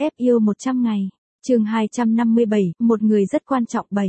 Ép yêu 100 ngày. Chương 257, một người rất quan trọng 7.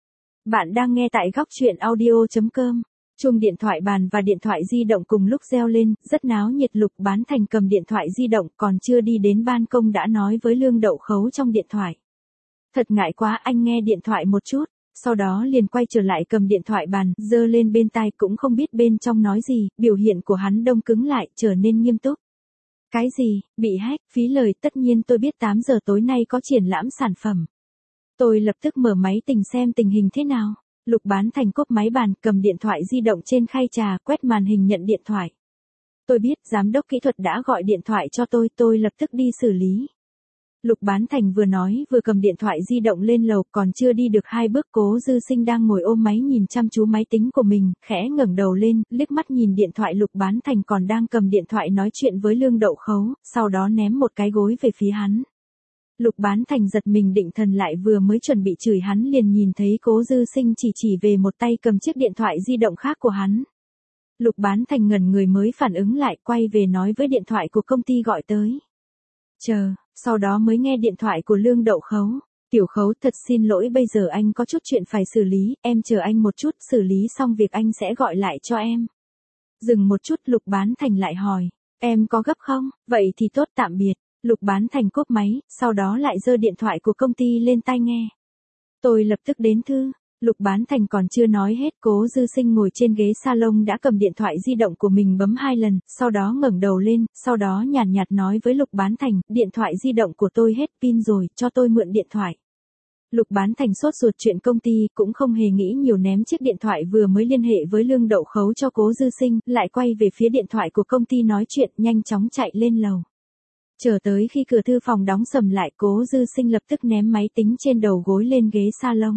Bạn đang nghe tại góc truyện audio.com. Chuông điện thoại bàn và điện thoại di động cùng lúc reo lên, rất náo nhiệt. Lục Bán Thành cầm điện thoại di động, còn chưa đi đến ban công đã nói với Lương Đậu Khấu trong điện thoại. Thật ngại quá, anh nghe điện thoại một chút. Sau đó liền quay trở lại cầm điện thoại bàn, giơ lên bên tai, cũng không biết bên trong nói gì. Biểu hiện của hắn đông cứng lại, trở nên nghiêm túc. Cái gì, bị hack, phí lời, tất nhiên tôi biết 8 giờ tối nay có triển lãm sản phẩm. Tôi lập tức mở máy tính xem tình hình thế nào. Lục Bán Thành cốp máy bàn, cầm điện thoại di động trên khay trà, quét màn hình nhận điện thoại. Tôi biết, giám đốc kỹ thuật đã gọi điện thoại cho tôi lập tức đi xử lý. Lục Bán Thành vừa nói vừa cầm điện thoại di động lên lầu, còn chưa đi được 2 bước Cố Dư Sinh đang ngồi ôm máy nhìn chăm chú máy tính của mình, khẽ ngẩng đầu lên, liếc mắt nhìn điện thoại Lục Bán Thành còn đang cầm điện thoại nói chuyện với Lương Đậu Khấu, sau đó ném một cái gối về phía hắn. Lục Bán Thành giật mình định thần lại, vừa mới chuẩn bị chửi hắn liền nhìn thấy Cố Dư Sinh chỉ về một tay cầm chiếc điện thoại di động khác của hắn. Lục Bán Thành ngẩn người mới phản ứng lại, quay về nói với điện thoại của công ty gọi tới. Chờ, sau đó mới nghe điện thoại của Lương Đậu Khấu. Tiểu Khấu, thật xin lỗi, bây giờ anh có chút chuyện phải xử lý, em chờ anh một chút, xử lý xong việc anh sẽ gọi lại cho em. Dừng một chút, Lục Bán Thành lại hỏi, em có gấp không? Vậy thì tốt, tạm biệt. Lục Bán Thành cốp máy, sau đó lại giơ điện thoại của công ty lên tai nghe. Tôi lập tức đến thư. Lục Bán Thành còn chưa nói hết, Cố Dư Sinh ngồi trên ghế salon đã cầm điện thoại di động của mình bấm 2 lần, sau đó ngẩng đầu lên, sau đó nhàn nhạt nói với Lục Bán Thành, điện thoại di động của tôi hết pin rồi, cho tôi mượn điện thoại. Lục Bán Thành sốt ruột chuyện công ty, cũng không hề nghĩ nhiều, ném chiếc điện thoại vừa mới liên hệ với Lương Đậu Khấu cho Cố Dư Sinh, lại quay về phía điện thoại của công ty nói chuyện, nhanh chóng chạy lên lầu. Chờ tới khi cửa thư phòng đóng sầm lại, Cố Dư Sinh lập tức ném máy tính trên đầu gối lên ghế salon.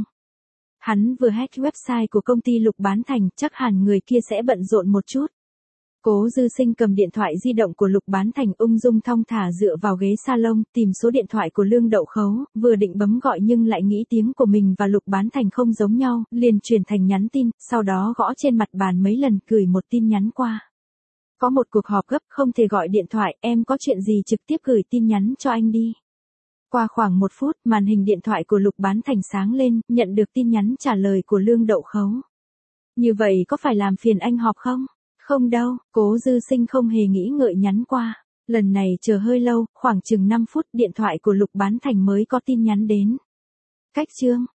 Hắn vừa hack website của công ty Lục Bán Thành, chắc hẳn người kia sẽ bận rộn một chút. Cố Dư Sinh cầm điện thoại di động của Lục Bán Thành, ung dung thong thả dựa vào ghế salon, tìm số điện thoại của Lương Đậu Khấu, vừa định bấm gọi nhưng lại nghĩ tiếng của mình và Lục Bán Thành không giống nhau, liền chuyển thành nhắn tin, sau đó gõ trên mặt bàn mấy lần, gửi một tin nhắn qua. Có một cuộc họp gấp, không thể gọi điện thoại, em có chuyện gì trực tiếp gửi tin nhắn cho anh đi. Qua khoảng 1 phút, màn hình điện thoại của Lục Bán Thành sáng lên, nhận được tin nhắn trả lời của Lương Đậu Khấu. Như vậy có phải làm phiền anh họp không? Không đâu, Cố Dư Sinh không hề nghĩ ngợi nhắn qua. Lần này chờ hơi lâu, khoảng chừng 5 phút điện thoại của Lục Bán Thành mới có tin nhắn đến. Cách chương.